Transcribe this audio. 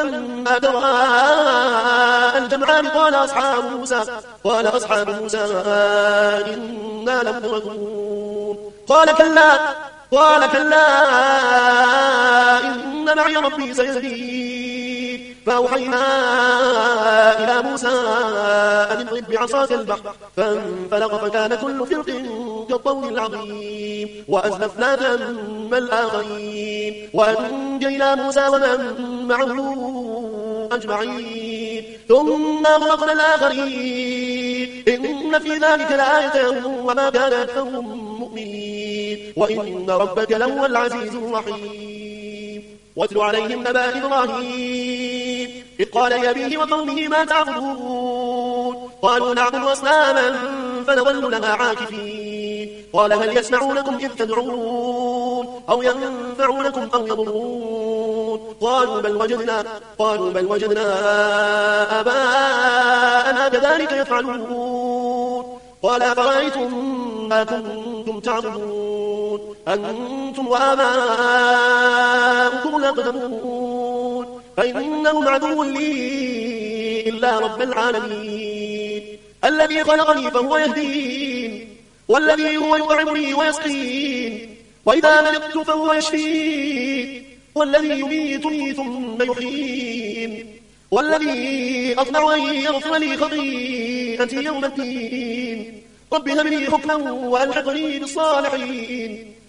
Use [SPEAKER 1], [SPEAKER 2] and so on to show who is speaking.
[SPEAKER 1] فلما تراءى الجمعان قال أصحاب موسى إنا لمدركون قال كلا إن معي ربي سيهدين فأوحينا إلى موسى أن اضرب بعصاك البحر فانفلق فكان كل فرق كالطول العظيم وأزلفنا ثم الآخرين وأنجينا موسى ومن معه أجمعين ثم أغرقنا الآخرين إن في ذلك لآية وما كان أكثرهم مؤمنين وإن ربك لهو العزيز الرحيم واتل عليهم نبأ إبراهيم إذ قال لأبيه وقومه ما تعبدون قالوا نعبد أصناما فنظل لها عاكفين قال هل يسمعونكم إذ تدعون أو ينفعونكم أو يضرون قالوا بل وجدنا آباءنا كذلك يفعلون قال أفرأيتم ما كنتم تعبدون أنتم وآباؤكم الأقدمون فإنهم عدو لي إلا رب العالمين الذي خلقني فهو يهدين والذي هو يطعمني ويسقين وإذا مرضت فهو يشفين والذي يميتني ثم يحيين والذي أطمع أن يغفر لي خطيئتي يوم الدين رب هب لي حكما وألحقني بالصالحين